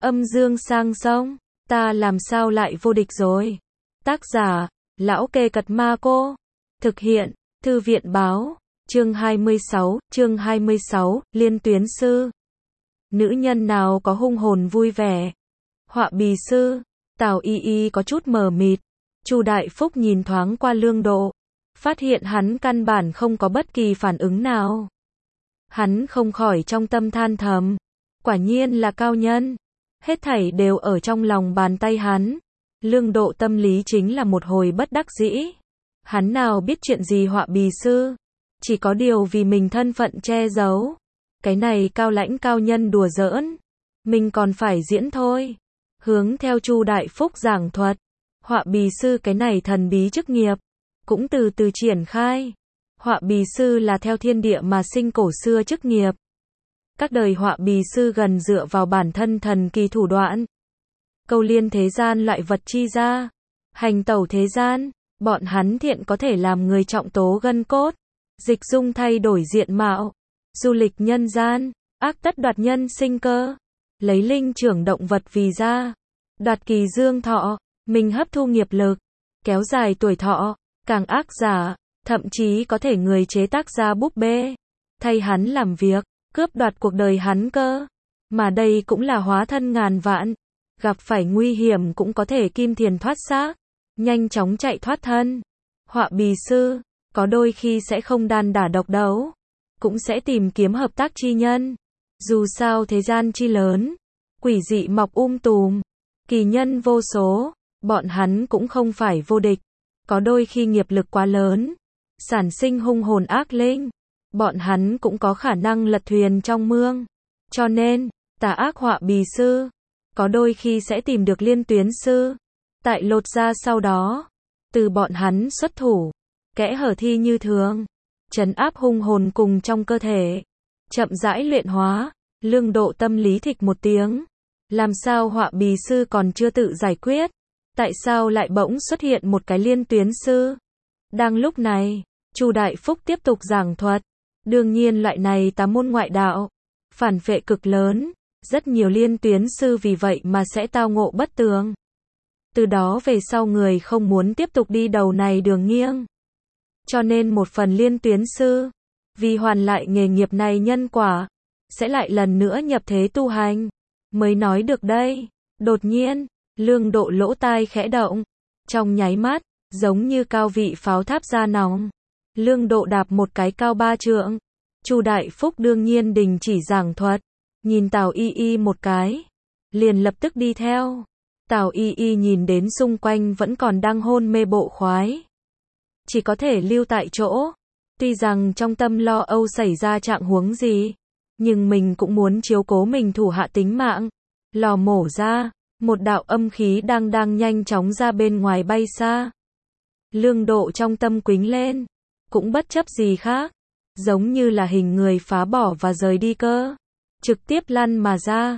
Âm dương sang sông, ta làm sao lại vô địch rồi. Tác giả, Lão Kê Cật Ma Cô. Thực hiện, Thư viện Báo. Chương 26, Liên Tuyến Sư. Nữ nhân nào có hung hồn vui vẻ? Họa bì sư. Tào Y Y có chút mờ mịt. Chu Đại Phúc nhìn thoáng qua Lương Độ, phát hiện hắn căn bản không có bất kỳ phản ứng nào. Hắn không khỏi trong tâm than thầm, quả nhiên là cao nhân, hết thảy đều ở trong lòng bàn tay hắn. Lương Độ tâm lý chính là một hồi bất đắc dĩ. Hắn nào biết chuyện gì họa bì sư, chỉ có điều vì mình thân phận che giấu. Cái này cao lãnh cao nhân đùa giỡn, mình còn phải diễn thôi. Hướng theo Chu Đại Phúc giảng thuật, họa bì sư cái này thần bí chức nghiệp cũng từ từ triển khai. Họa bì sư là theo thiên địa mà sinh cổ xưa chức nghiệp. Các đời họa bì sư gần dựa vào bản thân thần kỳ thủ đoạn, câu liên thế gian loại vật chi ra, hành tẩu thế gian. Bọn hắn thiện có thể làm người trọng tố gân cốt, dịch dung thay đổi diện mạo, du lịch nhân gian, ác tất đoạt nhân sinh cơ, lấy linh trưởng động vật vì gia, đoạt kỳ dương thọ, mình hấp thu nghiệp lực, kéo dài tuổi thọ. Càng ác giả, thậm chí có thể người chế tác ra búp bê, thay hắn làm việc, cướp đoạt cuộc đời hắn cơ. Mà đây cũng là hóa thân ngàn vạn, gặp phải nguy hiểm cũng có thể kim thiền thoát xác, nhanh chóng chạy thoát thân. Họa bì sư, có đôi khi sẽ không đàn đả độc đấu, cũng sẽ tìm kiếm hợp tác chi nhân. Dù sao thế gian chi lớn, quỷ dị mọc tùm, kỳ nhân vô số, bọn hắn cũng không phải vô địch. Có đôi khi nghiệp lực quá lớn, sản sinh hung hồn ác linh, bọn hắn cũng có khả năng lật thuyền trong mương. Cho nên, tà ác họa bì sư, có đôi khi sẽ tìm được liên tuyến sư, tại lột ra sau đó, từ bọn hắn xuất thủ, kẽ hở thi như thường, trấn áp hung hồn cùng trong cơ thể, chậm rãi luyện hóa. Lương Độ tâm lý thịch một tiếng, làm sao họa bì sư còn chưa tự giải quyết, tại sao lại bỗng xuất hiện một cái liên tuyến sư? Đang lúc này, Chu Đại Phúc tiếp tục giảng thuật, đương nhiên loại này tà môn ngoại đạo, phản phệ cực lớn, rất nhiều liên tuyến sư vì vậy mà sẽ tao ngộ bất tường. Từ đó về sau người không muốn tiếp tục đi đầu này đường nghiêng. Cho nên một phần liên tuyến sư, vì hoàn lại nghề nghiệp này nhân quả, sẽ lại lần nữa nhập thế tu hành, mới nói được đây. Đột nhiên, Lương Độ lỗ tai khẽ động, trong nháy mắt, giống như cao vị pháo tháp ra nòng. Lương Độ đạp một cái cao 3 trượng. Chu Đại Phúc đương nhiên đình chỉ giảng thuật, nhìn Tào Y Y một cái, liền lập tức đi theo. Tào Y Y nhìn đến xung quanh vẫn còn đang hôn mê bộ khoái, chỉ có thể lưu tại chỗ. Tuy rằng trong tâm lo âu xảy ra trạng huống gì, nhưng mình cũng muốn chiếu cố mình thủ hạ tính mạng. Lò mổ ra, một đạo âm khí đang nhanh chóng ra bên ngoài bay xa. Lương Độ trong tâm quính lên, cũng bất chấp gì khác, giống như là hình người phá bỏ và rời đi cơ, trực tiếp lăn mà ra.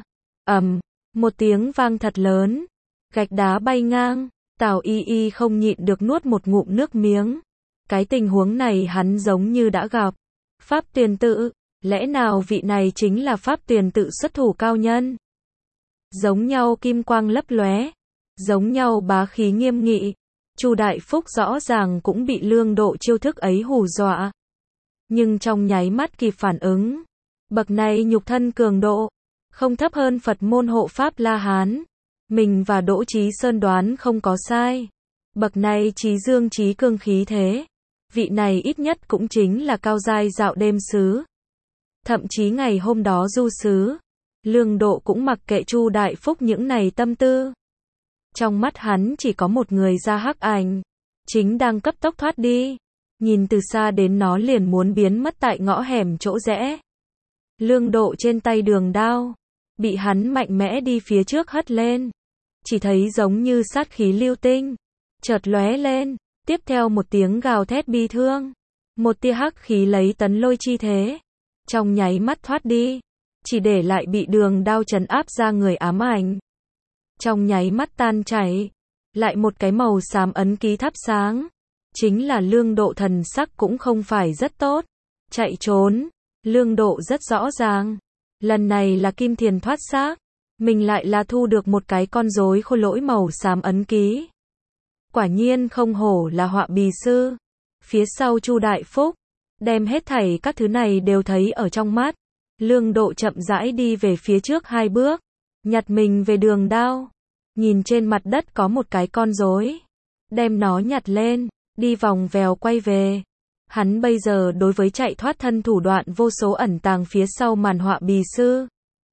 Một tiếng vang thật lớn, gạch đá bay ngang. Tào Y Y không nhịn được nuốt một ngụm nước miếng. Cái tình huống này hắn giống như đã gặp. Pháp Tuyền Tự, lẽ nào vị này chính là Pháp Tuyền Tự xuất thủ cao nhân? Giống nhau kim quang lấp lóe, giống nhau bá khí nghiêm nghị. Chu Đại Phúc rõ ràng cũng bị Lương Độ chiêu thức ấy hù dọa, nhưng trong nháy mắt kịp phản ứng. Bậc này nhục thân cường độ, không thấp hơn Phật môn hộ pháp La Hán. Mình và Đỗ Chí Sơn đoán không có sai. Bậc này trí dương trí cương khí thế, vị này ít nhất cũng chính là cao giai dạo đêm sứ. Thậm chí ngày hôm đó du sứ. Lương Độ cũng mặc kệ Chu Đại Phúc những này tâm tư. Trong mắt hắn chỉ có một người da hắc ảnh, chính đang cấp tốc thoát đi. Nhìn từ xa đến nó liền muốn biến mất tại ngõ hẻm chỗ rẽ. Lương Độ trên tay đường đao, bị hắn mạnh mẽ đi phía trước hất lên. Chỉ thấy giống như sát khí lưu tinh, chợt lóe lên, tiếp theo một tiếng gào thét bi thương. Một tia hắc khí lấy tấn lôi chi thế, trong nháy mắt thoát đi, chỉ để lại bị đường đao trấn áp ra người ám ảnh. Trong nháy mắt tan chảy, lại một cái màu xám ấn ký thắp sáng. Chính là Lương Độ thần sắc cũng không phải rất tốt. Chạy trốn, Lương Độ rất rõ ràng. Lần này là kim thiền thoát xác. mình lại là thu được một cái con rối khôi lỗi màu xám ấn ký. Quả nhiên không hổ là họa bì sư. Phía sau Chu Đại Phúc, đem hết thảy các thứ này đều thấy ở trong mắt. Lương Độ chậm rãi đi về phía trước 2 bước, nhặt mình về đường đao, nhìn trên mặt đất có một cái con rối, đem nó nhặt lên, đi vòng vèo quay về. Hắn bây giờ đối với chạy thoát thân thủ đoạn vô số ẩn tàng phía sau màn họa bì sư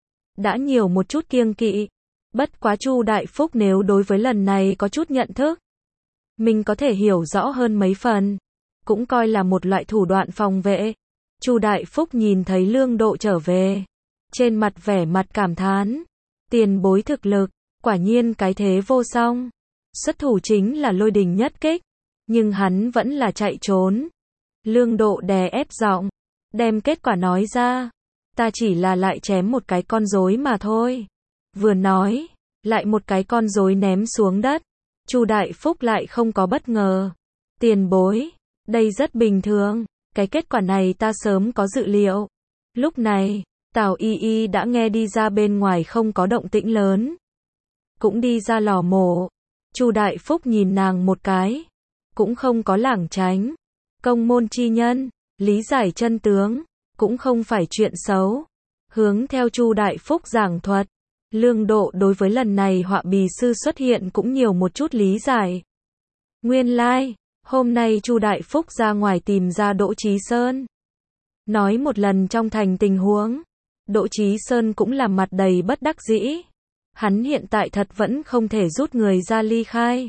đã nhiều một chút kiêng kỵ. Bất quá Chu Đại Phúc nếu đối với lần này có chút nhận thức, mình có thể hiểu rõ hơn mấy phần, cũng coi là một loại thủ đoạn phòng vệ. Chu Đại Phúc nhìn thấy Lương Độ trở về, trên mặt vẻ mặt cảm thán, tiền bối thực lực, quả nhiên cái thế vô song. Xuất thủ chính là lôi đình nhất kích, nhưng hắn vẫn là chạy trốn. Lương Độ đè ép giọng, đem kết quả nói ra, ta chỉ là lại chém một cái con rối mà thôi. Vừa nói, lại một cái con rối ném xuống đất. Chu Đại Phúc lại không có bất ngờ. Tiền bối, đây rất bình thường, cái kết quả này ta sớm có dự liệu. Lúc này, Tào Y Y đã nghe đi ra bên ngoài không có động tĩnh lớn, cũng đi ra lò mổ. Chu Đại Phúc nhìn nàng một cái, cũng không có lảng tránh. Công môn chi nhân, lý giải chân tướng, cũng không phải chuyện xấu. Hướng theo Chu Đại Phúc giảng thuật, Lương Độ đối với lần này họa bì sư xuất hiện cũng nhiều một chút lý giải. Nguyên lai, hôm nay Chu Đại Phúc ra ngoài tìm ra Đỗ Chí Sơn, nói một lần trong thành tình huống. Đỗ Chí Sơn cũng làm mặt đầy bất đắc dĩ. Hắn hiện tại thật vẫn không thể rút người ra ly khai.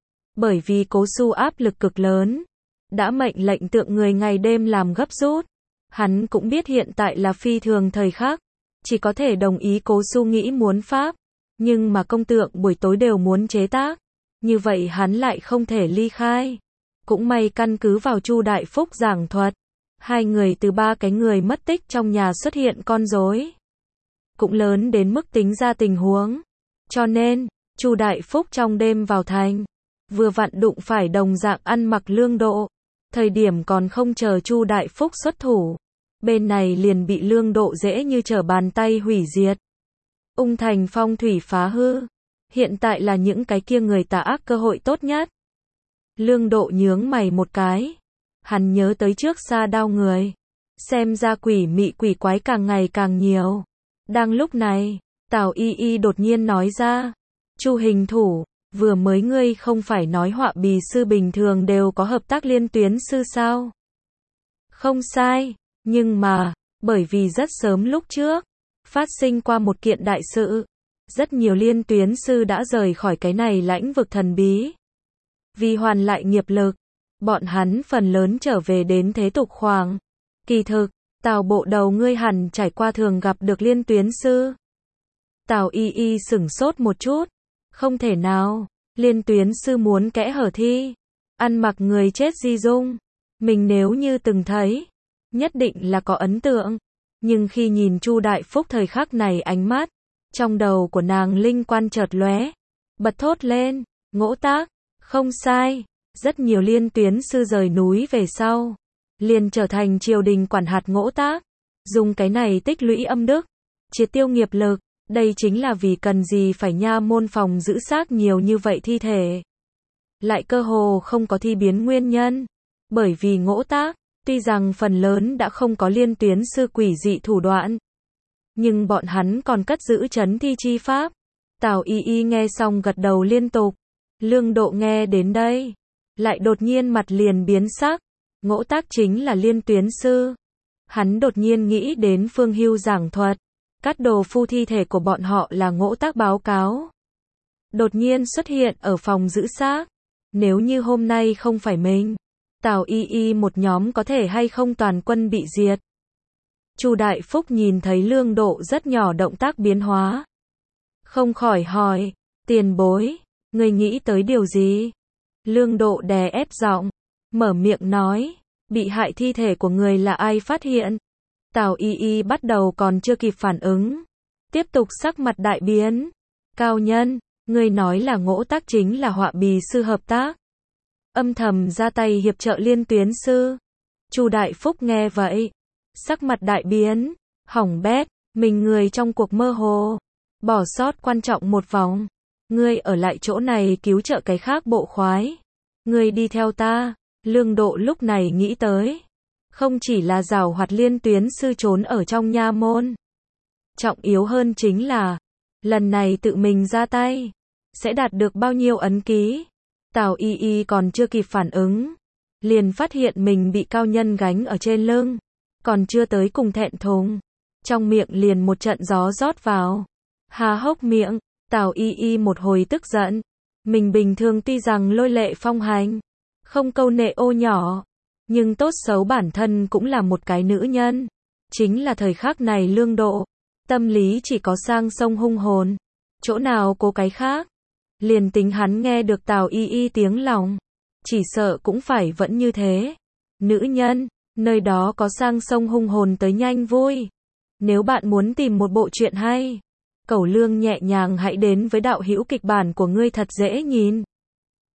Bởi vì Cố Xu áp lực cực lớn, đã mệnh lệnh tượng người ngày đêm làm gấp rút. Hắn cũng biết hiện tại là phi thường thời khắc, chỉ có thể đồng ý Cố Xu nghĩ muốn pháp, nhưng mà công tượng buổi tối đều muốn chế tác, như vậy hắn lại không thể ly khai. Cũng may căn cứ vào Chu Đại Phúc giảng thuật, 2 người từ 3 cái người mất tích trong nhà xuất hiện con rối, cũng lớn đến mức tính ra tình huống. Cho nên, Chu Đại Phúc trong đêm vào thành, vừa vặn đụng phải đồng dạng ăn mặc Lương Độ. Thời điểm còn không chờ Chu Đại Phúc xuất thủ, bên này liền bị Lương Độ dễ như trở bàn tay hủy diệt. Ung thành phong thủy phá hư, hiện tại là những cái kia người tà ác cơ hội tốt nhất. Lương Độ nhướng mày một cái, hắn nhớ tới trước Sa Đao người, xem ra quỷ mị quỷ quái càng ngày càng nhiều. Đang lúc này, Tào Y Y đột nhiên nói ra, Chu hình thủ, vừa mới ngươi không phải nói họa bì sư bình thường đều có hợp tác liên tuyến sư sao? Không sai, nhưng mà, bởi vì rất sớm lúc trước, phát sinh qua một kiện đại sự, rất nhiều liên tuyến sư đã rời khỏi cái này lãnh vực thần bí. Vì hoàn lại nghiệp lực, bọn hắn phần lớn trở về đến thế tục khoảng. Kỳ thực, Tào bộ đầu ngươi hẳn trải qua thường gặp được liên tuyến sư. Tào Y Y sửng sốt một chút. Không thể nào, liên tuyến sư muốn kẽ hở thi, ăn mặc người chết di dung. Mình nếu như từng thấy, nhất định là có ấn tượng. Nhưng khi nhìn Chu Đại Phúc thời khắc này ánh mắt, trong đầu của nàng linh quan chợt lóe, bật thốt lên, ngỗ tác, không sai, rất nhiều liên tuyến sư rời núi về sau, liền trở thành triều đình quản hạt ngỗ tác, dùng cái này tích lũy âm đức, triệt tiêu nghiệp lực. Đây chính là vì cần gì phải nha môn phòng giữ xác nhiều như vậy thi thể. Lại cơ hồ không có thi biến nguyên nhân. Bởi vì ngỗ tác, tuy rằng phần lớn đã không có liên tuyến sư quỷ dị thủ đoạn, nhưng bọn hắn còn cất giữ trấn thi chi pháp. Tào Y Y nghe xong gật đầu liên tục. Lương Độ nghe đến đây, lại đột nhiên mặt liền biến sắc. Ngỗ tác chính là liên tuyến sư. Hắn đột nhiên nghĩ đến Phương Hưu giảng thuật. Cát Đồ Phu thi thể của bọn họ là ngỗ tác báo cáo. Đột nhiên xuất hiện ở phòng giữ xác. Nếu như hôm nay không phải mình, Tào Y Y một nhóm có thể hay không toàn quân bị diệt. Chu Đại Phúc nhìn thấy Lương Độ rất nhỏ động tác biến hóa, không khỏi hỏi, tiền bối, người nghĩ tới điều gì? Lương Độ đè ép giọng, mở miệng nói, bị hại thi thể của người là ai phát hiện? Tào Y Y bắt đầu còn chưa kịp phản ứng, tiếp tục sắc mặt đại biến. Cao nhân, ngươi nói là ngỗ tác chính là họa bì sư hợp tác, âm thầm ra tay hiệp trợ liên tuyến sư. Chu Đại Phúc nghe vậy, sắc mặt đại biến, hỏng bét, mình người trong cuộc mơ hồ. Bỏ sót quan trọng một vòng. Ngươi ở lại chỗ này cứu trợ cái khác bộ khoái. Ngươi đi theo ta. Lương Độ lúc này nghĩ tới. Không chỉ là giảo hoạt Liên Tuyến sư trốn ở trong nha môn. Trọng yếu hơn chính là, lần này tự mình ra tay, sẽ đạt được bao nhiêu ấn ký. Tào Y Y còn chưa kịp phản ứng, liền phát hiện mình bị cao nhân gánh ở trên lưng, còn chưa tới cùng thẹn thùng, trong miệng liền một trận gió rót vào, há hốc miệng. Tào Y Y một hồi tức giận, mình bình thường tuy rằng lôi lệ phong hành, không câu nệ ô nhỏ, nhưng tốt xấu bản thân cũng là một cái nữ nhân. Chính là thời khắc này Lương Độ, tâm lý chỉ có sang sông hung hồn, chỗ nào cố cái khác. Liền tính hắn nghe được Tào Y Y tiếng lòng, chỉ sợ cũng phải vẫn như thế. Nữ nhân, nơi đó có sang sông hung hồn tới nhanh vui. Nếu bạn muốn tìm một bộ truyện hay, Cẩu Lương nhẹ nhàng hãy đến với đạo hữu kịch bản của ngươi thật dễ nhìn.